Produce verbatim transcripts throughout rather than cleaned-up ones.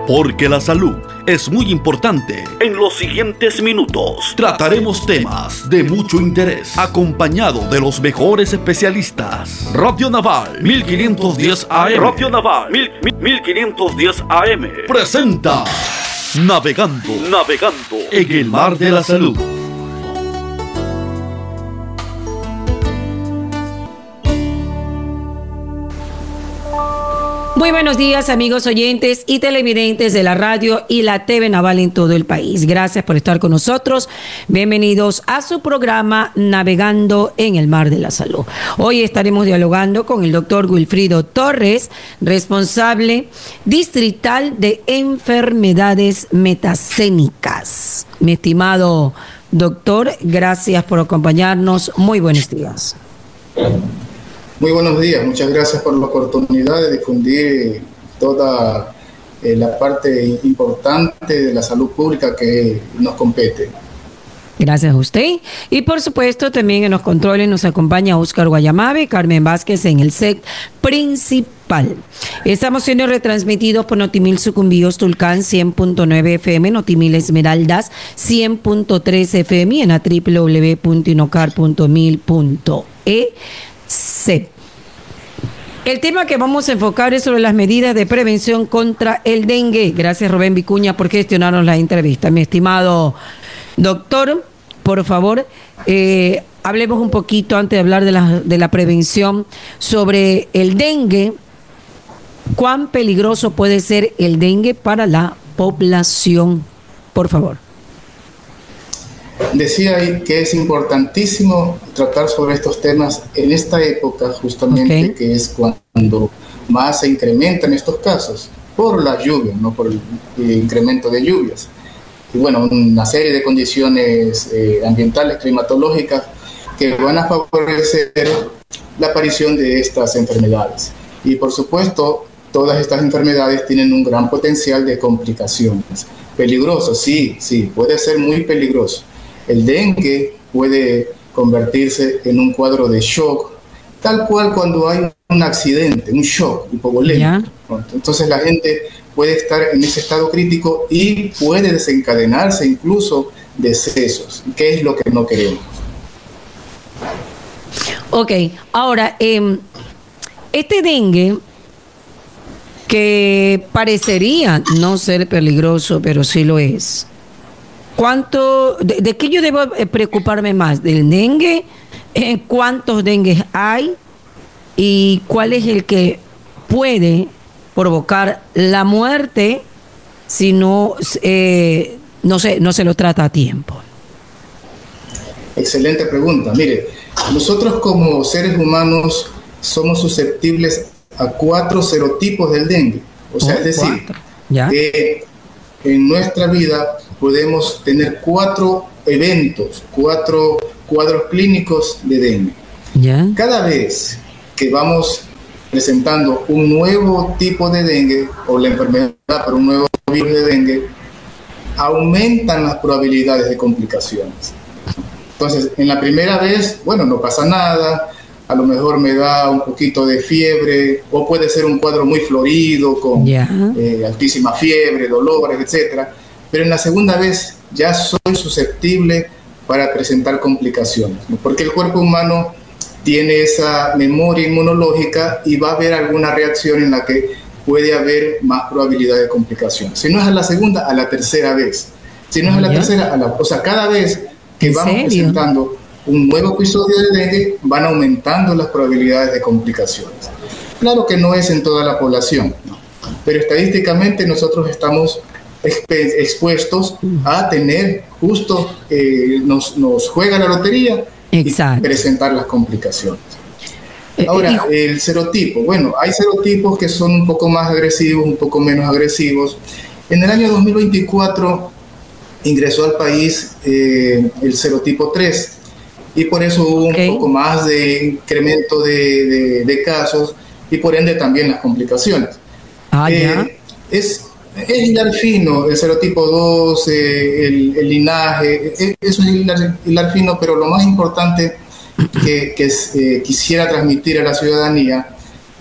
Porque la salud es muy importante. En los siguientes minutos trataremos temas de mucho interés, acompañado de los mejores especialistas. Radio Naval mil quinientos diez A M. Radio Naval mil quinientos diez A M presenta Navegando, navegando en el mar de la salud. Muy buenos días, amigos oyentes y televidentes de la radio y la T V Naval en todo el país. Gracias por estar con nosotros. Bienvenidos a su programa Navegando en el Mar de la Salud. Hoy estaremos dialogando con el doctor Wilfrido Torres, responsable distrital de enfermedades metacénicas. Mi estimado doctor, gracias por acompañarnos. Muy buenos días. Muy buenos días, muchas gracias por la oportunidad de difundir toda eh, la parte importante de la salud pública que nos compete. Gracias a usted. Y por supuesto también en los controles nos acompaña Óscar Guayamabe, Carmen Vázquez en el set principal. Estamos siendo retransmitidos por Notimil Sucumbíos Tulcán cien punto nueve F M, Notimil Esmeraldas cien punto tres F M y en la doble u doble u doble u punto inocar punto mil punto e c. El tema que vamos a enfocar es sobre las medidas de prevención contra el dengue. Gracias, Rubén Vicuña, por gestionarnos la entrevista. Mi estimado doctor, por favor, eh, hablemos un poquito antes de hablar de la, de la prevención sobre el dengue. ¿Cuán peligroso puede ser el dengue para la población? Por favor. Decía ahí que es importantísimo tratar sobre estos temas en esta época, justamente, okay, que es cuando más se incrementan estos casos, por la lluvia, no por el, el incremento de lluvias. Y bueno, una serie de condiciones eh, ambientales, climatológicas, que van a favorecer la aparición de estas enfermedades. Y por supuesto, todas estas enfermedades tienen un gran potencial de complicaciones. Peligroso, sí, sí, puede ser muy peligroso. El dengue puede convertirse en un cuadro de shock, tal cual cuando hay un accidente, un shock hipovolémico. Entonces la gente puede estar en ese estado crítico y puede desencadenarse incluso decesos, que es lo que no queremos. Ok, ahora, eh, este dengue, que parecería no ser peligroso, pero sí lo es. ¿Cuánto, de, de qué yo debo preocuparme más? ¿Del dengue? Eh, ¿Cuántos dengues hay? ¿Y cuál es el que puede provocar la muerte si no, eh, no, se, no se lo trata a tiempo? Excelente pregunta. Mire, nosotros como seres humanos somos susceptibles a cuatro serotipos del dengue. O sea, oh, es decir, ¿ya? que en nuestra vida podemos tener cuatro eventos, cuatro cuadros clínicos de dengue. ¿Ya? Cada vez que vamos presentando un nuevo tipo de dengue o la enfermedad por un nuevo virus de dengue, aumentan las probabilidades de complicaciones. Entonces, en la primera vez, bueno, no pasa nada, a lo mejor me da un poquito de fiebre, o puede ser un cuadro muy florido, con yeah. eh, altísima fiebre, dolores, etcétera. Pero en la segunda vez ya soy susceptible para presentar complicaciones, ¿no? Porque el cuerpo humano tiene esa memoria inmunológica y va a haber alguna reacción en la que puede haber más probabilidad de complicaciones. Si no es a la segunda, a la tercera vez. Si no es a la ¿Ya? tercera, a la... O sea, cada vez que vamos serio? presentando un nuevo episodio de dengue, van aumentando las probabilidades de complicaciones. Claro que no es en toda la población, ¿no? Pero estadísticamente nosotros estamos expuestos a tener justo, eh, nos, nos juega la lotería. Exacto. Y presentar las complicaciones. Ahora, el serotipo, bueno, hay serotipos que son un poco más agresivos, un poco menos agresivos. En el año dos mil veinticuatro ingresó al país eh, el serotipo tres y por eso hubo okay. un poco más de incremento de, de, de casos y por ende también las complicaciones. Ah, eh, ya. Es el hilar fino, el serotipo dos, eh, el, el linaje, eh, eso es el hilar, hilar fino, pero lo más importante que, que eh, quisiera transmitir a la ciudadanía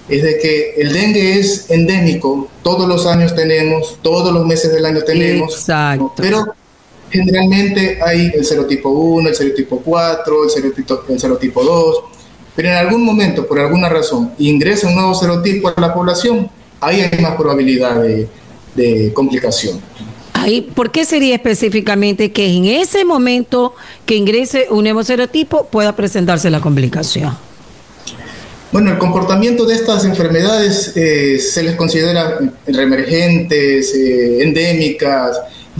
es de que el dengue es endémico, todos los años tenemos, todos los meses del año tenemos. Exacto. ¿no? Pero generalmente hay el serotipo uno, el serotipo cuatro, el serotipo, el serotipo dos, pero en algún momento, por alguna razón, ingresa un nuevo serotipo a la población, ahí hay más probabilidad de, de complicación. Ahí, ¿por qué sería específicamente que en ese momento que ingrese un nuevo serotipo pueda presentarse la complicación? Bueno, el comportamiento de estas enfermedades eh, se les considera reemergentes, eh, endémicas,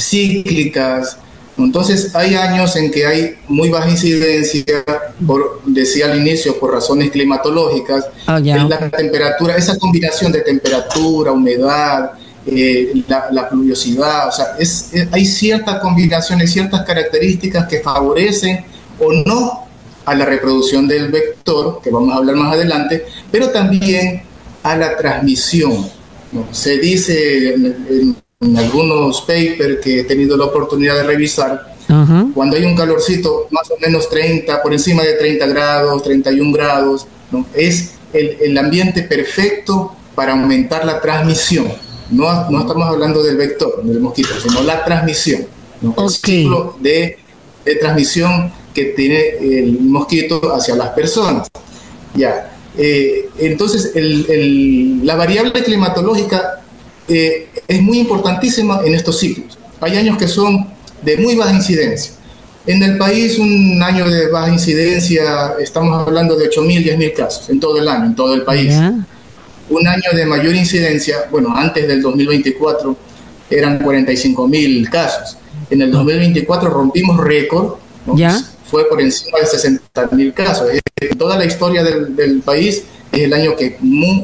cíclicas. Entonces hay años en que hay muy baja incidencia, por, decía al inicio, por razones climatológicas. Oh, yeah. La temperatura, esa combinación de temperatura, humedad, eh, la, la pluviosidad, o sea, es, es, hay ciertas combinaciones, ciertas características que favorecen o no a la reproducción del vector, que vamos a hablar más adelante, pero también a la transmisión, ¿no? Se dice en, en, en algunos papers que he tenido la oportunidad de revisar, uh-huh. cuando hay un calorcito más o menos treinta, por encima de treinta grados, treinta y un grados, ¿no? Es el, el ambiente perfecto para aumentar la transmisión. No, no estamos hablando del vector, del mosquito, sino la transmisión, ¿no? Okay. El ciclo de, de transmisión que tiene el mosquito hacia las personas. Ya, eh, entonces el, el, la variable climatológica eh, es muy importantísima en estos ciclos. Hay años que son de muy baja incidencia. En el país, un año de baja incidencia, estamos hablando de ocho mil, diez mil casos en todo el año, en todo el país. Yeah. Un año de mayor incidencia, bueno, antes del dos mil veinticuatro eran cuarenta y cinco mil casos. En el dos mil veinticuatro rompimos récord, ¿no? Yeah. Fue por encima de sesenta mil casos. En toda la historia del, del país es el año que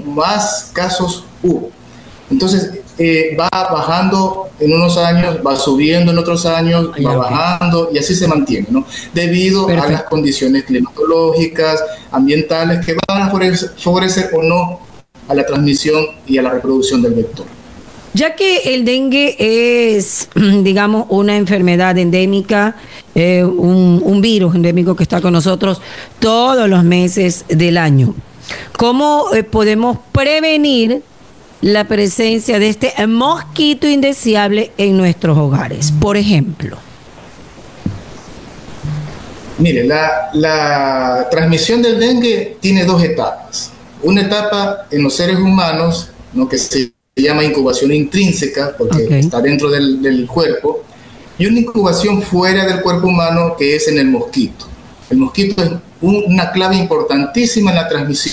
más casos hubo. Entonces, eh, va bajando en unos años, va subiendo en otros años, va bajando y así se mantiene, ¿no? Debido Perfecto. a las condiciones climatológicas, ambientales, que van a favorecer, favorecer o no a la transmisión y a la reproducción del vector. Ya que el dengue es, digamos, una enfermedad endémica, eh, un, un virus endémico que está con nosotros todos los meses del año, ¿cómo eh, podemos prevenir la presencia de este mosquito indeseable en nuestros hogares? Por ejemplo. Mire, la, la transmisión del dengue tiene dos etapas. Una etapa en los seres humanos, ¿no?, que se se llama incubación intrínseca, porque okay. está dentro del, del cuerpo, y una incubación fuera del cuerpo humano, que es en el mosquito. El mosquito es un, una clave importantísima en la transmisión.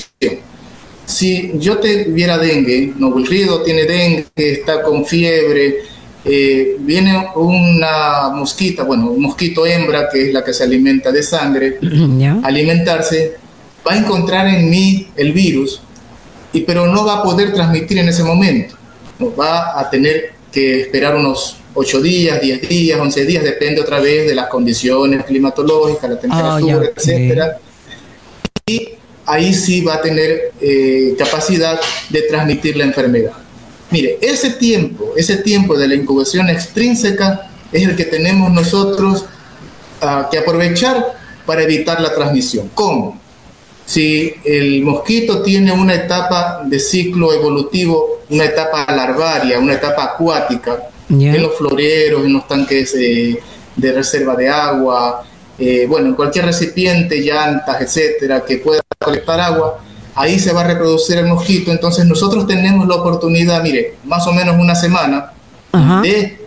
Si yo tuviera dengue, no, Wilfrido tiene dengue, está con fiebre, eh, viene una mosquita, bueno, un mosquito hembra, que es la que se alimenta de sangre, yeah. alimentarse, va a encontrar en mí el virus, y, pero no va a poder transmitir en ese momento. Va a tener que esperar unos ocho días, diez días, once días, depende otra vez de las condiciones climatológicas, la temperatura, oh, yeah, etcétera. Okay. Y ahí sí va a tener eh, capacidad de transmitir la enfermedad. Mire, ese tiempo, ese tiempo de la incubación extrínseca es el que tenemos nosotros uh, que aprovechar para evitar la transmisión. ¿Cómo? Si el mosquito tiene una etapa de ciclo evolutivo, una etapa larvaria, una etapa acuática, yeah. en los floreros, en los tanques eh, de reserva de agua, eh, bueno, en cualquier recipiente, llantas, etcétera, que pueda colectar agua, ahí se va a reproducir el mosquito. Entonces nosotros tenemos la oportunidad, mire, más o menos una semana, uh-huh. de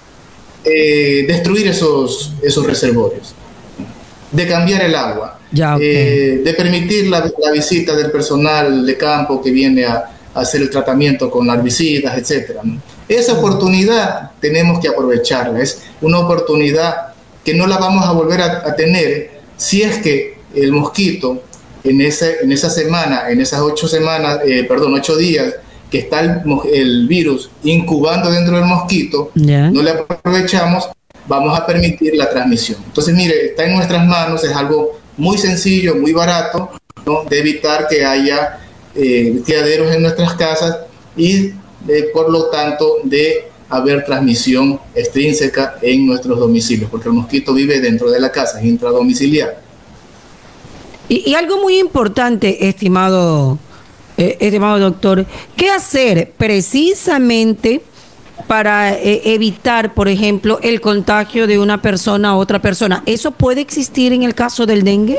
eh, destruir esos, esos reservorios, de cambiar el agua. Ya, okay. eh, de permitir la, la visita del personal de campo que viene a, a hacer el tratamiento con herbicidas, etcétera, ¿no? Esa oportunidad tenemos que aprovecharla. Es una oportunidad que no la vamos a volver a, a tener si es que el mosquito en, ese, en esa semana, en esas ocho semanas, eh, perdón, ocho días que está el, el virus incubando dentro del mosquito, yeah. no le aprovechamos, vamos a permitir la transmisión. Entonces, mire, está en nuestras manos, es algo muy sencillo, muy barato, ¿no?, de evitar que haya eh, criaderos en nuestras casas y, de, por lo tanto, de haber transmisión extrínseca en nuestros domicilios, porque el mosquito vive dentro de la casa, es intradomiciliar. Y, y algo muy importante, estimado eh, estimado doctor, ¿qué hacer precisamente para eh, evitar, por ejemplo, el contagio de una persona a otra persona? ¿Eso puede existir en el caso del dengue?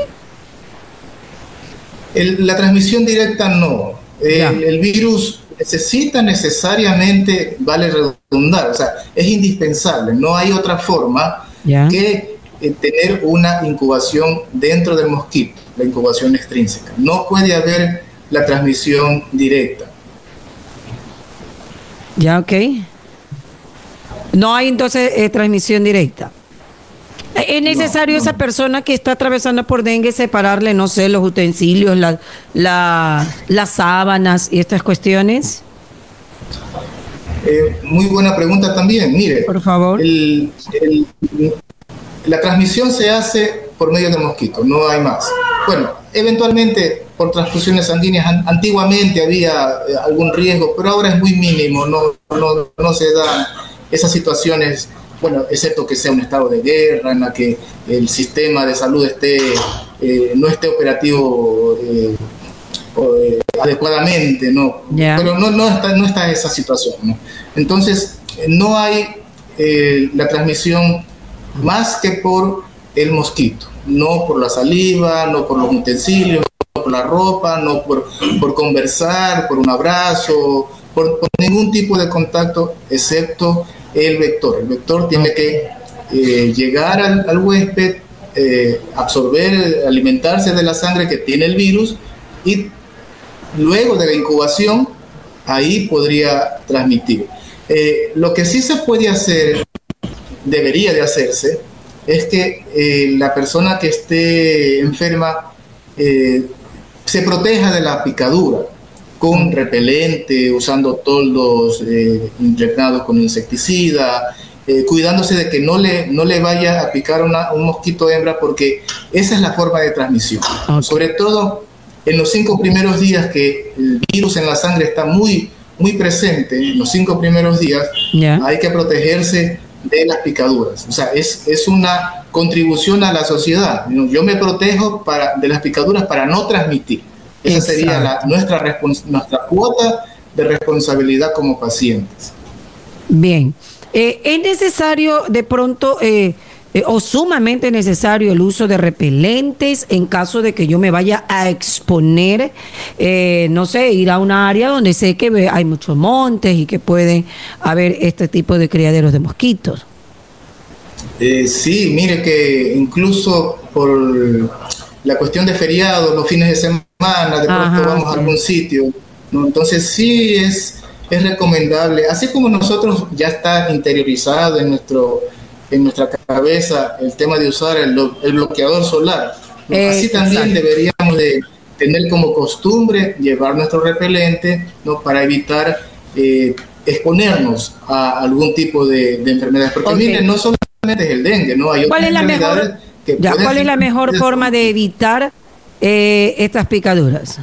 El, la transmisión directa no. El, el virus necesita necesariamente, vale redundar, o sea, es indispensable. No hay otra forma ya. que eh, tener una incubación dentro del mosquito, la incubación extrínseca. No puede haber la transmisión directa. Ya, ok. No hay entonces eh, transmisión directa. ¿Es necesario no, no. esa persona que está atravesando por dengue separarle, no sé, los utensilios, la, la, las sábanas y estas cuestiones? Eh, muy buena pregunta también. Mire, por favor. El, el, la transmisión se hace por medio de mosquitos, no hay más. Bueno, eventualmente por transfusiones sanguíneas, antiguamente había algún riesgo, pero ahora es muy mínimo, no, no, no se dan esas situaciones. Bueno, excepto que sea un estado de guerra en la que el sistema de salud esté eh, no esté operativo eh, eh, adecuadamente, ¿no? Yeah. Pero no, no, está, no está esa situación, ¿no? Entonces, no hay eh, la transmisión más que por el mosquito, no por la saliva, no por los utensilios, no por la ropa, no por, por conversar, por un abrazo, por, por ningún tipo de contacto, excepto el vector. El vector tiene que eh, llegar al, al huésped, eh, absorber, alimentarse de la sangre que tiene el virus y luego de la incubación, ahí podría transmitir. Eh, lo que sí se puede hacer, debería de hacerse, es que eh, la persona que esté enferma eh, se proteja de la picadura con repelente, usando toldos eh, impregnados con insecticida, eh, cuidándose de que no le, no le vaya a picar una, un mosquito hembra, porque esa es la forma de transmisión. Okay. Sobre todo en los cinco primeros días que el virus en la sangre está muy, muy presente, en los cinco primeros días, yeah. hay que protegerse de las picaduras. O sea, es, es una contribución a la sociedad. Yo me protejo para, de las picaduras para no transmitir. Esa Exacto. sería la, nuestra, nuestra cuota de responsabilidad como pacientes. Bien. Eh, ¿Es necesario de pronto eh, eh, o sumamente necesario el uso de repelentes en caso de que yo me vaya a exponer, eh, no sé, ir a una área donde sé que hay muchos montes y que pueden haber este tipo de criaderos de mosquitos? Eh, sí, mire que incluso por la cuestión de feriados, los fines de semana, de pronto Ajá, vamos sí. a algún sitio, ¿no? Entonces sí es, es recomendable, así como nosotros ya está interiorizado en nuestro en nuestra cabeza el tema de usar el, el bloqueador solar, ¿no? eh, así también exacto. deberíamos de tener como costumbre llevar nuestro repelente, ¿no? Para evitar eh, exponernos a algún tipo de, de enfermedades, porque okay. miren, no solamente es el dengue, ¿no? Hay ¿Cuál es la mejor, que ya, ¿cuál es la mejor forma de evitar Eh, estas picaduras?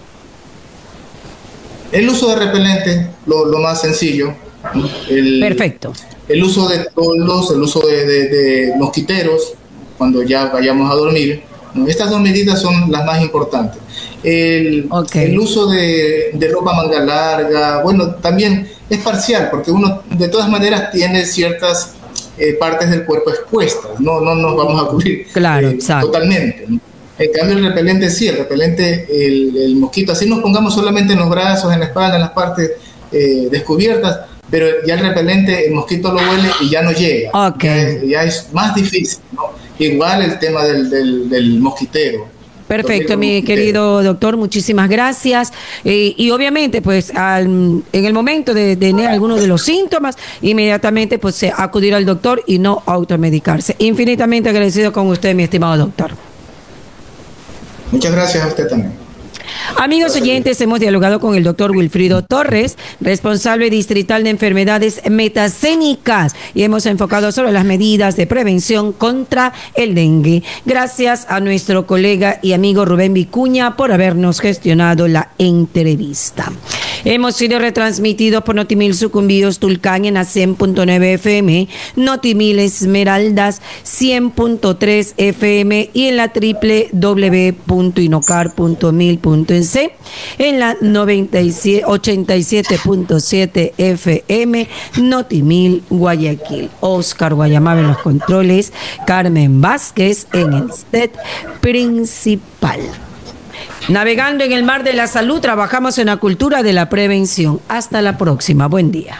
El uso de repelente, lo, lo más sencillo. El, Perfecto. El uso de toldos, el uso de, de, de mosquiteros, cuando ya vayamos a dormir. Estas dos medidas son las más importantes. El, okay. el uso de, de ropa manga larga, bueno, también es parcial, porque uno de todas maneras tiene ciertas eh, partes del cuerpo expuestas. No, no nos vamos a cubrir claro, eh, totalmente, ¿no? En cambio el repelente sí, el repelente, el, el mosquito, así nos pongamos solamente en los brazos, en la espalda, en las partes eh, descubiertas, pero ya el repelente, el mosquito lo huele y ya no llega. Okay. Ya, es, ya es más difícil, ¿no? Igual el tema del, del, del mosquitero. Perfecto, mi mosquitero. Querido doctor, muchísimas gracias. Eh, y obviamente, pues, al, en el momento de, de tener algunos de los síntomas, inmediatamente, pues, acudir al doctor y no automedicarse. Infinitamente agradecido con usted, mi estimado doctor. Muchas gracias a usted también. Amigos oyentes, hemos dialogado con el doctor Wilfrido Torres, responsable distrital de enfermedades metacénicas, y hemos enfocado sobre las medidas de prevención contra el dengue. Gracias a nuestro colega y amigo Rubén Vicuña por habernos gestionado la entrevista. Hemos sido retransmitidos por Notimil Sucumbíos Tulcán en la cien punto nueve F M, Notimil Esmeraldas cien punto tres F M y en la doble u doble u doble u punto inocar punto mil punto e c, en la ochenta y siete punto siete F M, Notimil Guayaquil. Oscar Guayamabe en los controles, Carmen Vázquez en el set principal. Navegando en el mar de la salud, trabajamos en la cultura de la prevención. Hasta la próxima. Buen día.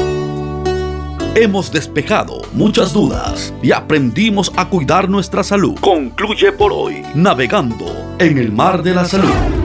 Hemos despejado muchas dudas y aprendimos a cuidar nuestra salud. Concluye por hoy Navegando en el mar de la salud.